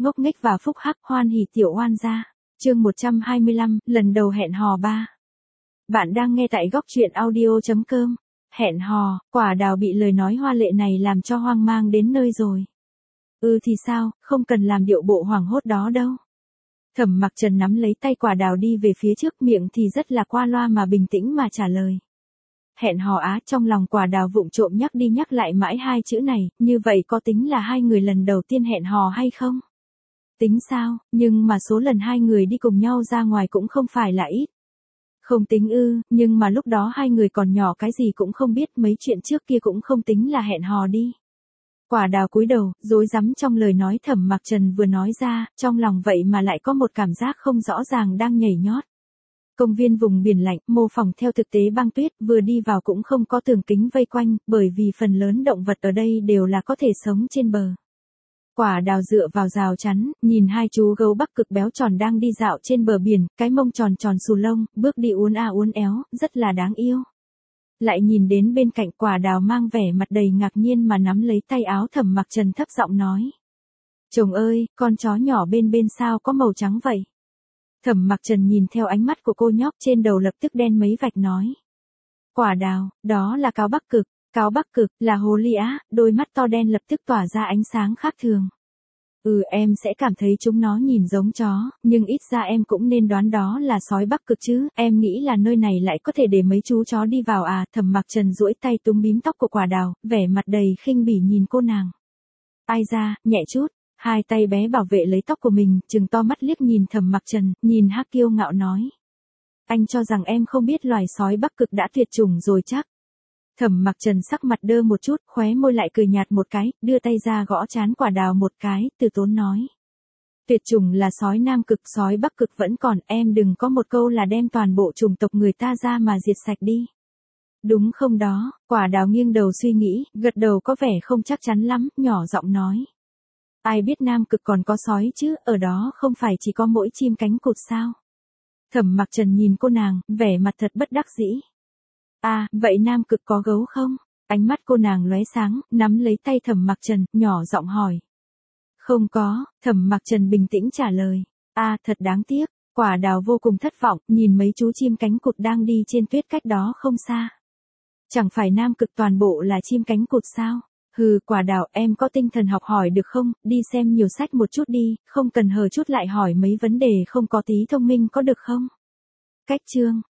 ngốc nghếch và phúc hắc, hoan hỉ tiểu oan gia. Chương 125, lần đầu hẹn hò 3. Bạn đang nghe tại góc truyện audio.com. Hẹn hò, quả đào bị lời nói hoa lệ này làm cho hoang mang đến nơi rồi. Thì sao, không cần làm điệu bộ hoảng hốt đó đâu. Thẩm Mặc Trần nắm lấy tay quả đào đi về phía trước, miệng thì rất là qua loa mà bình tĩnh mà trả lời. Hẹn hò á, trong lòng quả đào vụng trộm nhắc đi nhắc lại mãi hai chữ này, như vậy có tính là hai người lần đầu tiên hẹn hò hay không? Tính sao, nhưng mà số lần hai người đi cùng nhau ra ngoài cũng không phải là ít. Không tính nhưng mà lúc đó hai người còn nhỏ cái gì cũng không biết, mấy chuyện trước kia cũng không tính là hẹn hò đi. Quả đào cúi đầu, rối rắm trong lời nói Thẩm Mặc Trần vừa nói ra, trong lòng vậy mà lại có một cảm giác không rõ ràng đang nhảy nhót. Công viên vùng biển lạnh, mô phỏng theo thực tế băng tuyết, vừa đi vào cũng không có tường kính vây quanh, bởi vì phần lớn động vật ở đây đều là có thể sống trên bờ. Quả đào dựa vào rào chắn, nhìn hai chú gấu Bắc Cực béo tròn đang đi dạo trên bờ biển, cái mông tròn tròn xù lông, bước đi uốn a uốn éo, rất là đáng yêu. Lại nhìn đến bên cạnh, quả đào mang vẻ mặt đầy ngạc nhiên mà nắm lấy tay áo Thẩm Mặc Trần thấp giọng nói. Chồng ơi, con chó nhỏ bên sao có màu trắng vậy? Thẩm Mặc Trần nhìn theo ánh mắt của cô nhóc trên đầu lập tức đen mấy vạch nói. Quả đào, đó là cáo Bắc Cực. Cáo Bắc Cực là hồ ly á, đôi mắt to đen lập tức tỏa ra ánh sáng khác thường. Em sẽ cảm thấy chúng nó nhìn giống chó, nhưng ít ra em cũng nên đoán đó là sói Bắc Cực chứ, em nghĩ là nơi này lại có thể để mấy chú chó đi vào à? Thẩm Mặc Trần duỗi tay túm bím tóc của quả đào, vẻ mặt đầy khinh bỉ nhìn cô nàng. Ai ra, nhẹ chút, hai tay bé bảo vệ lấy tóc của mình, trừng to mắt liếc nhìn Thẩm Mặc Trần, nhìn hắc kiêu ngạo nói. Anh cho rằng em không biết loài sói Bắc Cực đã tuyệt chủng rồi chắc. Thẩm Mặc Trần sắc mặt đơ một chút, khóe môi lại cười nhạt một cái, đưa tay ra gõ trán quả đào một cái, từ tốn nói. Tuyệt chủng là sói Nam Cực, sói Bắc Cực vẫn còn, em đừng có một câu là đem toàn bộ chủng tộc người ta ra mà diệt sạch đi. Đúng không đó? Quả đào nghiêng đầu suy nghĩ, gật đầu có vẻ không chắc chắn lắm, nhỏ giọng nói. Ai biết Nam Cực còn có sói chứ, ở đó không phải chỉ có mỗi chim cánh cụt sao? Thẩm Mặc Trần nhìn cô nàng, vẻ mặt thật bất đắc dĩ. Vậy Nam Cực có gấu không? Ánh mắt cô nàng lóe sáng, nắm lấy tay Thẩm Mặc Trần, nhỏ giọng hỏi. Không có, Thẩm Mặc Trần bình tĩnh trả lời. Thật đáng tiếc. Quả đào vô cùng thất vọng, nhìn mấy chú chim cánh cụt đang đi trên tuyết cách đó không xa. Chẳng phải Nam Cực toàn bộ là chim cánh cụt sao? Quả đào, em có tinh thần học hỏi được không? Đi xem nhiều sách một chút đi, không cần hờ chút lại hỏi mấy vấn đề không có tí thông minh có được không? Cách chương.